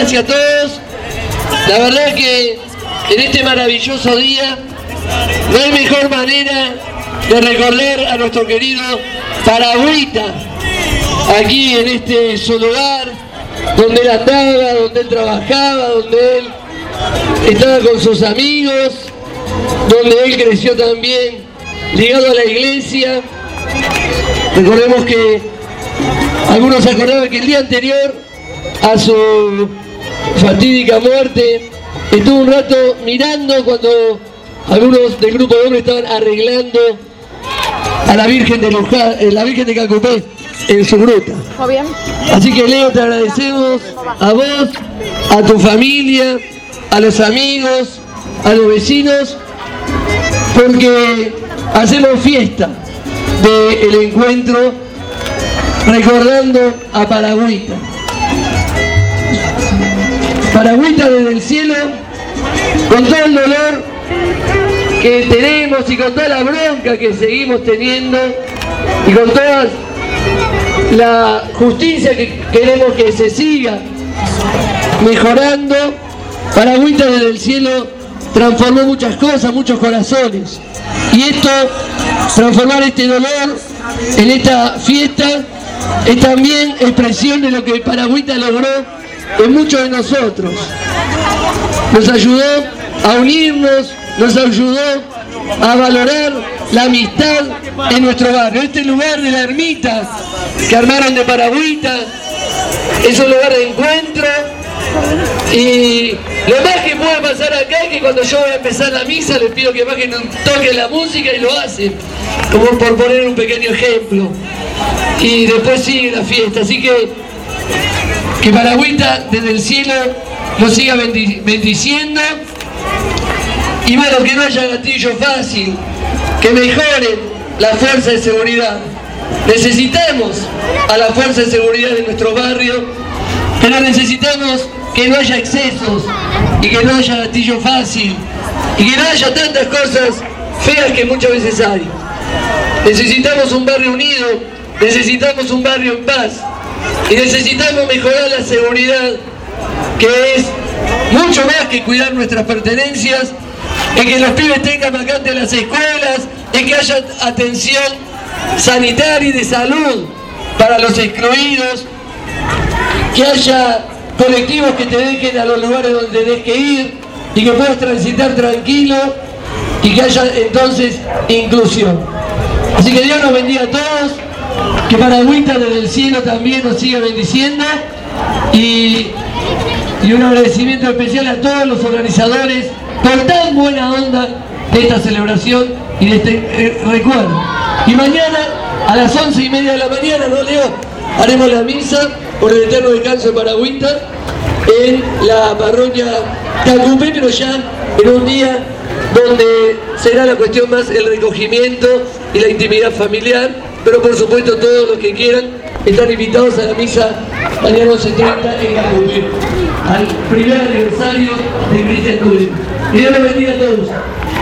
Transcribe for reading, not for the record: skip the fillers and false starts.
gracias a todos. La verdad que en este maravilloso día no hay mejor manera de recordar a nuestro querido Paragüita, aquí en este su lugar, donde él andaba, donde él trabajaba, donde él estaba con sus amigos, donde él creció también ligado a la iglesia. Recordemos que algunos se acordaban que el día anterior a su fatídica muerte estuvo un rato mirando cuando algunos del grupo de hombres estaban arreglando a la Virgen de Luján, la Virgen de Cacupé en su gruta. Así que Leo, te agradecemos a vos, a tu familia, a los amigos, a los vecinos, porque hacemos fiesta del encuentro recordando a Paragüita. Paragüita desde el cielo, con todo el dolor que tenemos y con toda la bronca que seguimos teniendo y con toda la justicia que queremos que se siga mejorando, Paragüita desde el cielo transformó muchas cosas, muchos corazones. Y esto, transformar este dolor en esta fiesta, es también expresión de lo que Paragüita logró en muchos de nosotros. Nos ayudó a unirnos, nos ayudó a valorar la amistad en nuestro barrio. Este lugar de la ermita que armaron de Paragüita es un lugar de encuentro, y lo más que puede pasar acá es que cuando yo voy a empezar la misa les pido que bajen un toque la música y lo hacen, como por poner un pequeño ejemplo, y después sigue la fiesta. Así que Paragüita desde el cielo nos siga bendiciendo, y bueno, que no haya gatillo fácil, que mejoren la fuerza de seguridad. Necesitamos a la fuerza de seguridad de nuestro barrio, pero necesitamos que no haya excesos y que no haya gatillo fácil y que no haya tantas cosas feas que muchas veces hay. Necesitamos un barrio unido, necesitamos un barrio en paz y necesitamos mejorar la seguridad, que es mucho más que cuidar nuestras pertenencias, en que los pibes tengan vacantes en las escuelas, en que haya atención sanitaria y de salud para los excluidos, que haya colectivos que te dejen a los lugares donde tenés que ir y que puedas transitar tranquilo, y que haya entonces inclusión. Así que Dios nos bendiga a todos, que Paragüita desde el cielo también nos siga bendiciendo, y un agradecimiento especial a todos los organizadores por tan buena onda de esta celebración y de este recuerdo. Y mañana a las 11:30 de la mañana, ¿no, Leo? Haremos la misa por el eterno descanso de Paragüita en la parroquia Cacupé, pero ya en un día donde será la cuestión más el recogimiento y la intimidad familiar, pero por supuesto todos los que quieran están invitados a la misa mañana 11:30 en Cacupé, al primer aniversario de Cristian Turing. Y Dios los bendiga a todos.